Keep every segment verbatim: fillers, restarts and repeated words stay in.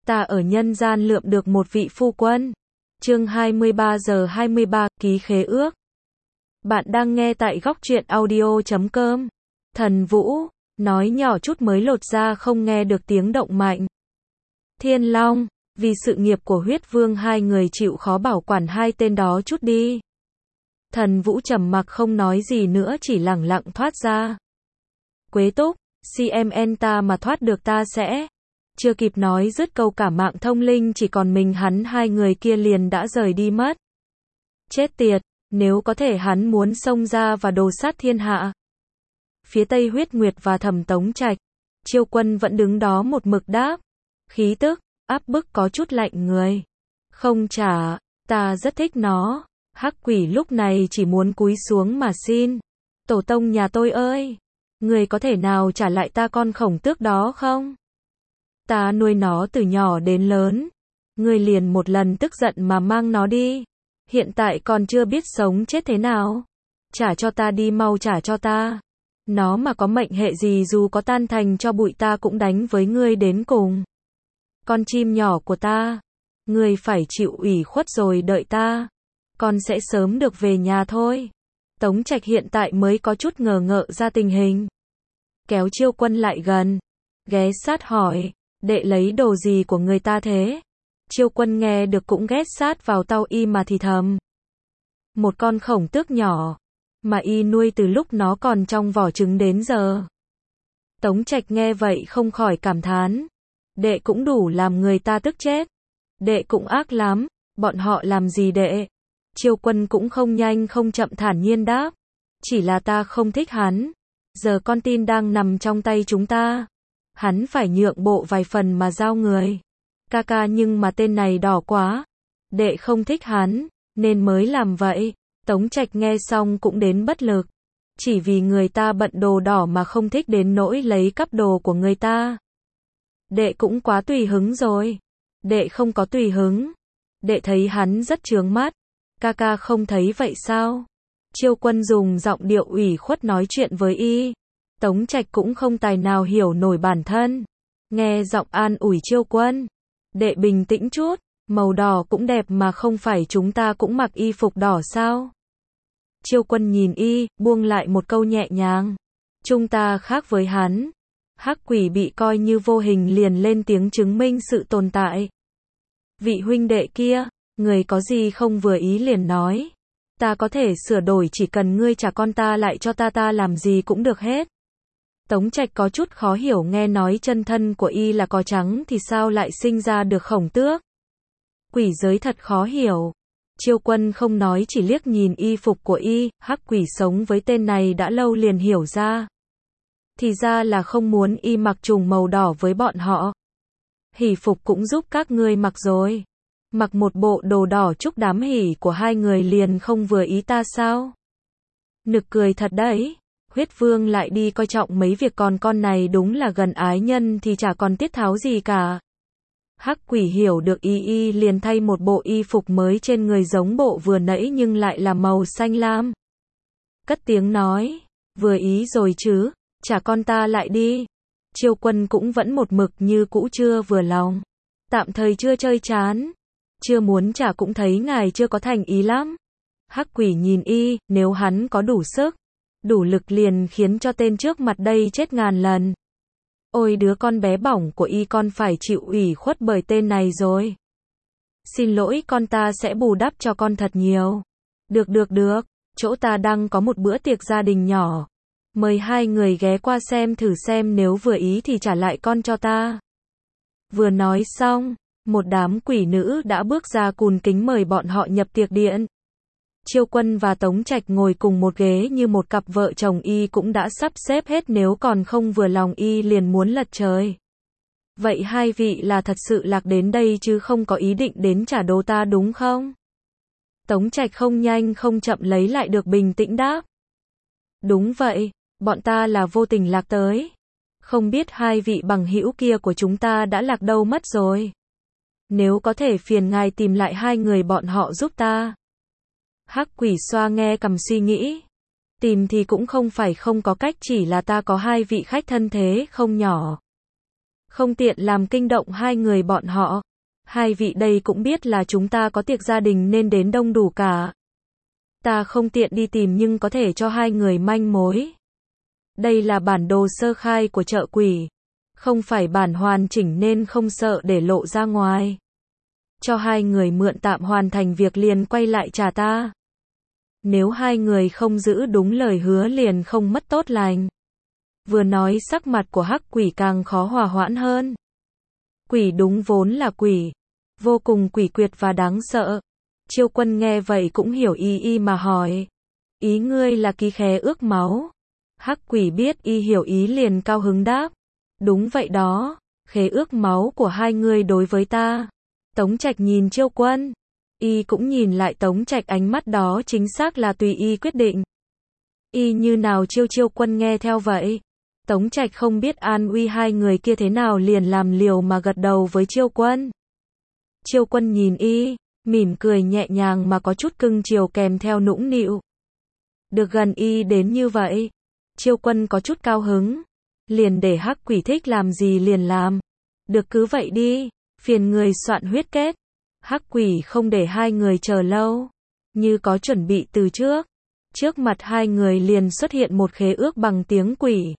ta ở nhân gian lượm được một vị phu quân. Chương hai mươi ba giờ hai mươi ba, ký khế ước. Bạn đang nghe tại góc truyện audio chấm com. Thần Vũ, nói nhỏ chút mới lột ra không nghe được tiếng động mạnh. Thiên Long, vì sự nghiệp của huyết vương hai người chịu khó bảo quản hai tên đó chút đi. Thần Vũ trầm mặc không nói gì nữa, chỉ lẳng lặng thoát ra. Quế Túc, xê em en ta mà thoát được ta sẽ... Chưa kịp nói dứt câu cả mạng thông linh chỉ còn mình hắn, hai người kia liền đã rời đi mất. Chết tiệt, nếu có thể hắn muốn xông ra và đồ sát thiên hạ. Phía tây Huyết Nguyệt và Thẩm Tống Trạch, Chiêu Quân vẫn đứng đó một mực đáp. Khí tức, áp bức có chút lạnh người. Không trả, ta rất thích nó. Hắc Quỷ lúc này chỉ muốn cúi xuống mà xin. Tổ tông nhà tôi ơi! Người có thể nào trả lại ta con khổng tước đó không? Ta nuôi nó từ nhỏ đến lớn. Ngươi liền một lần tức giận mà mang nó đi. Hiện tại còn chưa biết sống chết thế nào. Trả cho ta đi, mau trả cho ta. Nó mà có mệnh hệ gì dù có tan thành cho bụi ta cũng đánh với ngươi đến cùng. Con chim nhỏ của ta. Ngươi phải chịu ủy khuất rồi đợi ta. Con sẽ sớm được về nhà thôi. Tống Trạch hiện tại mới có chút ngờ ngợ ra tình hình. Kéo Chiêu Quân lại gần. Ghé sát hỏi. Đệ lấy đồ gì của người ta thế? Chiêu Quân nghe được cũng ghét sát vào tau y mà thì thầm. Một con khổng tước nhỏ. Mà y nuôi từ lúc nó còn trong vỏ trứng đến giờ. Tống Trạch nghe vậy không khỏi cảm thán. Đệ cũng đủ làm người ta tức chết. Đệ cũng ác lắm. Bọn họ làm gì đệ? Chiêu Quân cũng không nhanh không chậm thản nhiên đáp. Chỉ là ta không thích hắn. Giờ con tin đang nằm trong tay chúng ta. Hắn phải nhượng bộ vài phần mà giao người. Ca ca, nhưng mà tên này đỏ quá. Đệ không thích hắn, nên mới làm vậy. Tống Trạch nghe xong cũng đến bất lực. Chỉ vì người ta bận đồ đỏ mà không thích đến nỗi lấy cắp đồ của người ta. Đệ cũng quá tùy hứng rồi. Đệ không có tùy hứng. Đệ thấy hắn rất chướng mắt. Ca ca không thấy vậy sao? Chiêu Quân dùng giọng điệu ủy khuất nói chuyện với y. Tống Trạch cũng không tài nào hiểu nổi bản thân. Nghe giọng an ủi Chiêu Quân. Đệ bình tĩnh chút, màu đỏ cũng đẹp mà không phải chúng ta cũng mặc y phục đỏ sao? Chiêu Quân nhìn y, buông lại một câu nhẹ nhàng. Chúng ta khác với hắn. Hắc Quỷ bị coi như vô hình liền lên tiếng chứng minh sự tồn tại. Vị huynh đệ kia, người có gì không vừa ý liền nói. Ta có thể sửa đổi, chỉ cần ngươi trả con ta lại cho ta, ta làm gì cũng được hết. Tống Trạch có chút khó hiểu, nghe nói chân thân của y là cò trắng thì sao lại sinh ra được khổng tước. Quỷ giới thật khó hiểu. Chiêu Quân không nói, chỉ liếc nhìn y phục của y. Hắc Quỷ sống với tên này đã lâu liền hiểu ra. Thì ra là không muốn y mặc trùng màu đỏ với bọn họ. Hỷ phục cũng giúp các ngươi mặc rồi. Mặc một bộ đồ đỏ chúc đám hỷ của hai người liền không vừa ý ta sao? Nực cười thật đấy. Huyết vương lại đi coi trọng mấy việc, còn con này đúng là gần ái nhân thì chả còn tiết tháo gì cả. Hắc Quỷ hiểu được y y liền thay một bộ y phục mới trên người giống bộ vừa nãy nhưng lại là màu xanh lam. Cất tiếng nói, vừa ý rồi chứ, trả con ta lại đi. Chiêu Quân cũng vẫn một mực như cũ chưa vừa lòng. Tạm thời chưa chơi chán. Chưa muốn trả cũng thấy ngài chưa có thành ý lắm. Hắc Quỷ nhìn y, nếu hắn có đủ sức, đủ lực liền khiến cho tên trước mặt đây chết ngàn lần. Ôi đứa con bé bỏng của y, con phải chịu ủy khuất bởi tên này rồi. Xin lỗi, con ta sẽ bù đắp cho con thật nhiều. Được được được, chỗ ta đang có một bữa tiệc gia đình nhỏ. Mời hai người ghé qua xem thử xem, nếu vừa ý thì trả lại con cho ta. Vừa nói xong, một đám quỷ nữ đã bước ra cùn kính mời bọn họ nhập tiệc điện. Chiêu Quân và Tống Trạch ngồi cùng một ghế như một cặp vợ chồng, y cũng đã sắp xếp hết, nếu còn không vừa lòng y liền muốn lật trời. Vậy hai vị là thật sự lạc đến đây chứ không có ý định đến trả đố ta đúng không? Tống Trạch không nhanh không chậm lấy lại được bình tĩnh đáp. Đúng vậy, bọn ta là vô tình lạc tới. Không biết hai vị bằng hữu kia của chúng ta đã lạc đâu mất rồi. Nếu có thể phiền ngài tìm lại hai người bọn họ giúp ta. Hắc Quỷ xoa nghe cằm suy nghĩ. Tìm thì cũng không phải không có cách, chỉ là ta có hai vị khách thân thế không nhỏ. không tiện làm kinh động hai người bọn họ. Hai vị đây cũng biết là chúng ta có tiệc gia đình nên đến đông đủ cả. Ta không tiện đi tìm nhưng có thể cho hai người manh mối. Đây là bản đồ sơ khai của chợ quỷ. Không phải bản hoàn chỉnh nên không sợ để lộ ra ngoài. Cho hai người mượn tạm hoàn thành việc liền quay lại trả ta. Nếu hai người không giữ đúng lời hứa liền không mất tốt lành. Vừa nói sắc mặt của hắc quỷ càng khó hòa hoãn hơn. Quỷ đúng vốn là quỷ. Vô cùng quỷ quyệt và đáng sợ. Chiêu Quân nghe vậy cũng hiểu y y mà hỏi. Ý ngươi là ký khế ước máu. Hắc quỷ biết y hiểu ý liền cao hứng đáp. Đúng vậy đó, khế ước máu của hai người đối với ta. Tống Trạch nhìn Chiêu Quân. Y cũng nhìn lại Tống Trạch, ánh mắt đó chính xác là tùy y quyết định. Y như nào chiêu Chiêu Quân nghe theo vậy. Tống Trạch không biết an uy hai người kia thế nào liền làm liều mà gật đầu với Chiêu Quân. Chiêu Quân nhìn y, mỉm cười nhẹ nhàng mà có chút cưng chiều kèm theo nũng nịu. Được gần y đến như vậy, Chiêu Quân có chút cao hứng. Liền để hắc quỷ thích làm gì liền làm. Được cứ vậy đi, phiền người soạn huyết kết. Hắc quỷ không để hai người chờ lâu. Như có chuẩn bị từ trước. Trước mặt hai người liền xuất hiện một khế ước bằng tiếng quỷ.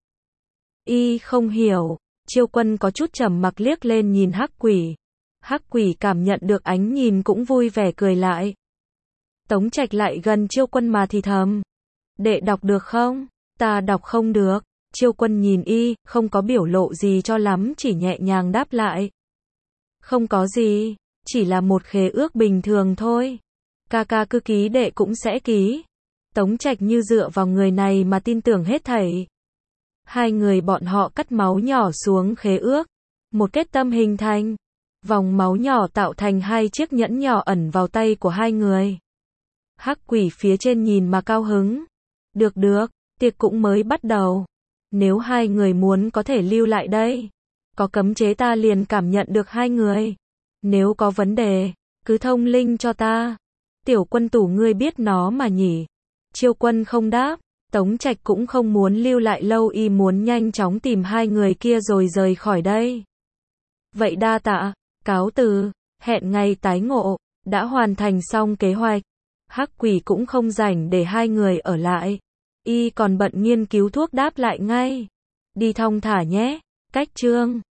Y không hiểu, Chiêu Quân có chút trầm mặc liếc lên nhìn hắc quỷ. Hắc quỷ cảm nhận được ánh nhìn cũng vui vẻ cười lại. Tống Trạch lại gần Chiêu Quân mà thì thầm. Đệ đọc được không? Ta đọc không được. Chiêu Quân nhìn y, không có biểu lộ gì cho lắm, chỉ nhẹ nhàng đáp lại. Không có gì, chỉ là một khế ước bình thường thôi. Ca ca cứ ký đệ cũng sẽ ký. Tống Trạch như dựa vào người này mà tin tưởng hết thảy. Hai người bọn họ cắt máu nhỏ xuống khế ước. Một kết tâm hình thành. Vòng máu nhỏ tạo thành hai chiếc nhẫn nhỏ ẩn vào tay của hai người. Hắc quỷ phía trên nhìn mà cao hứng. Được được, tiệc cũng mới bắt đầu. Nếu hai người muốn có thể lưu lại đây. Có cấm chế ta liền cảm nhận được hai người. Nếu có vấn đề, cứ thông linh cho ta. Tiểu Quân tủ ngươi biết nó mà nhỉ. Chiêu Quân không đáp. Tống Trạch cũng không muốn lưu lại lâu, y muốn nhanh chóng tìm hai người kia rồi rời khỏi đây. Vậy đa tạ, cáo từ, hẹn ngày tái ngộ. Đã hoàn thành xong kế hoạch. Hắc quỷ cũng không rảnh để hai người ở lại. Y còn bận nghiên cứu thuốc đáp lại ngay. Đi thong thả nhé. Cách chương